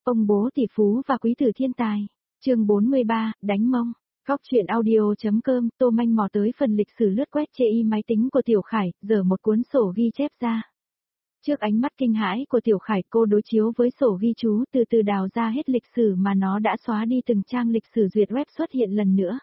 Ông bố tỷ phú và quý tử thiên tài. Chương 43, đánh mông. Góc truyện audio.com. Tô Manh mò tới phần lịch sử lướt quét chê y máy tính của Tiểu Khải, giở một cuốn sổ ghi chép ra. Trước ánh mắt kinh hãi của Tiểu Khải, cô đối chiếu với sổ ghi chú, từ từ đào ra hết lịch sử mà nó đã xóa đi, từng trang lịch sử duyệt web xuất hiện lần nữa.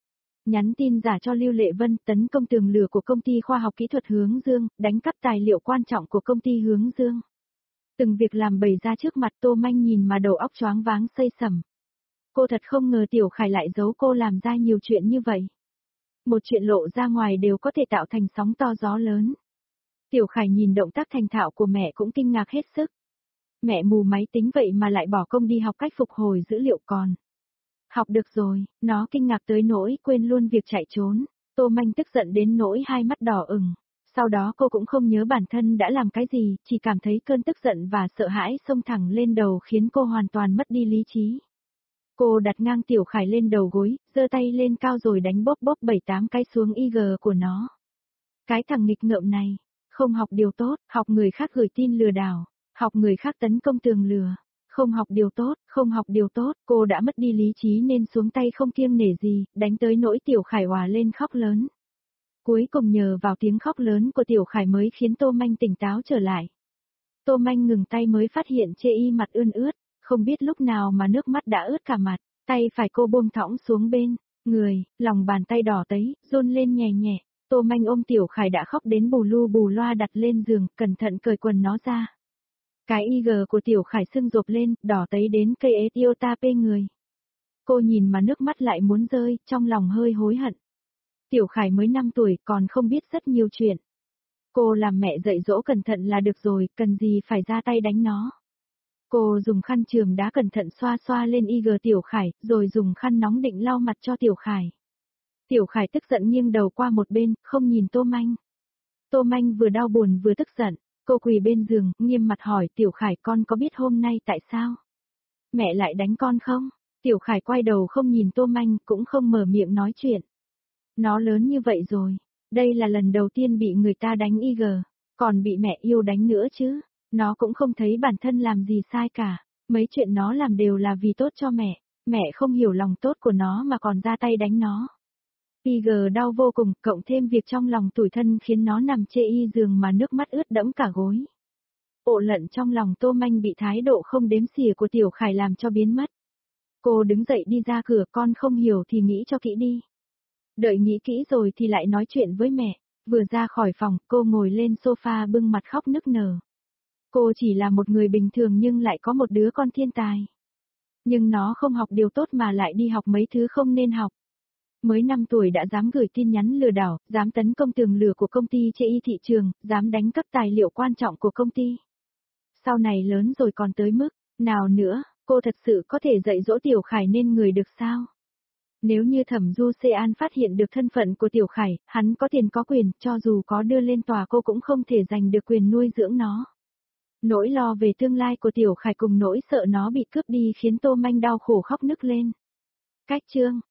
Nhắn tin giả cho Lưu Lệ Vân, tấn công tường lửa của công ty khoa học kỹ thuật Hướng Dương, đánh cắp tài liệu quan trọng của công ty Hướng Dương. Từng việc làm bày ra trước mặt Tô Manh nhìn mà đầu óc choáng váng xây sẩm. Cô thật không ngờ Tiểu Khải lại giấu cô làm ra nhiều chuyện như vậy. Một chuyện lộ ra ngoài đều có thể tạo thành sóng to gió lớn. Tiểu Khải nhìn động tác thành thạo của mẹ cũng kinh ngạc hết sức. Mẹ mù máy tính vậy mà lại bỏ công đi học cách phục hồi dữ liệu còn. Học được rồi, nó kinh ngạc tới nỗi quên luôn việc chạy trốn. Tô Manh tức giận đến nỗi hai mắt đỏ ửng. Sau đó cô cũng không nhớ bản thân đã làm cái gì, chỉ cảm thấy cơn tức giận và sợ hãi xông thẳng lên đầu khiến cô hoàn toàn mất đi lý trí. Cô đặt ngang Tiểu Khải lên đầu gối, giơ tay lên cao rồi đánh bóp 7-8 cái xuống IG của nó. Cái thằng nghịch ngợm này, không học điều tốt, học người khác gửi tin lừa đảo, học người khác tấn công tường lừa. Không học điều tốt, không học điều tốt, cô đã mất đi lý trí nên xuống tay không kiêng nể gì, đánh tới nỗi Tiểu Khải òa lên khóc lớn. Cuối cùng nhờ vào tiếng khóc lớn của Tiểu Khải mới khiến Tô Manh tỉnh táo trở lại. Tô Manh ngừng tay mới phát hiện chê y mặt ươn ướt, không biết lúc nào mà nước mắt đã ướt cả mặt, tay phải cô buông thõng xuống bên, người, lòng bàn tay đỏ tấy, run lên nhẹ nhẹ. Tô Manh ôm Tiểu Khải đã khóc đến bù lu bù loa đặt lên giường, cẩn thận cởi quần nó ra. Cái IG của Tiểu Khải sưng rộp lên, đỏ tấy đến cây ế tiêu ta pê người. Cô nhìn mà nước mắt lại muốn rơi, trong lòng hơi hối hận. Tiểu Khải mới 5 tuổi còn không biết rất nhiều chuyện. Cô làm mẹ dạy dỗ cẩn thận là được rồi, cần gì phải ra tay đánh nó. Cô dùng khăn chườm đá cẩn thận xoa xoa lên IG Tiểu Khải, rồi dùng khăn nóng định lau mặt cho Tiểu Khải. Tiểu Khải tức giận nghiêng đầu qua một bên, không nhìn Tô Manh. Tô Manh vừa đau buồn vừa tức giận, cô quỳ bên giường, nghiêm mặt hỏi Tiểu Khải, con có biết hôm nay tại sao mẹ lại đánh con không? Tiểu Khải quay đầu không nhìn Tô Manh, cũng không mở miệng nói chuyện. Nó lớn như vậy rồi, đây là lần đầu tiên bị người ta đánh IG, còn bị mẹ yêu đánh nữa chứ. Nó cũng không thấy bản thân làm gì sai cả, mấy chuyện nó làm đều là vì tốt cho mẹ không hiểu lòng tốt của nó mà còn ra tay đánh nó. IG đau vô cùng, cộng thêm việc trong lòng tủi thân khiến nó nằm chê y giường mà nước mắt ướt đẫm cả gối. Ộ lận trong lòng Tô Manh bị thái độ không đếm xỉa của Tiểu Khải làm cho biến mất. Cô đứng dậy đi ra cửa, con không hiểu thì nghĩ cho kỹ đi. Đợi nghĩ kỹ rồi thì lại nói chuyện với mẹ. Vừa ra khỏi phòng, cô ngồi lên sofa bưng mặt khóc nức nở. Cô chỉ là một người bình thường nhưng lại có một đứa con thiên tài. Nhưng nó không học điều tốt mà lại đi học mấy thứ không nên học. Mới 5 tuổi đã dám gửi tin nhắn lừa đảo, dám tấn công tường lửa của công ty chê y thị trường, dám đánh cắp tài liệu quan trọng của công ty. Sau này lớn rồi còn tới mức nào nữa, cô thật sự có thể dạy dỗ Tiểu Khải nên người được sao? Nếu như Thẩm Du Sean phát hiện được thân phận của Tiểu Khải, hắn có tiền có quyền, cho dù có đưa lên tòa cô cũng không thể giành được quyền nuôi dưỡng nó. Nỗi lo về tương lai của Tiểu Khải cùng nỗi sợ nó bị cướp đi khiến Tô Manh đau khổ khóc nức lên. Cách chương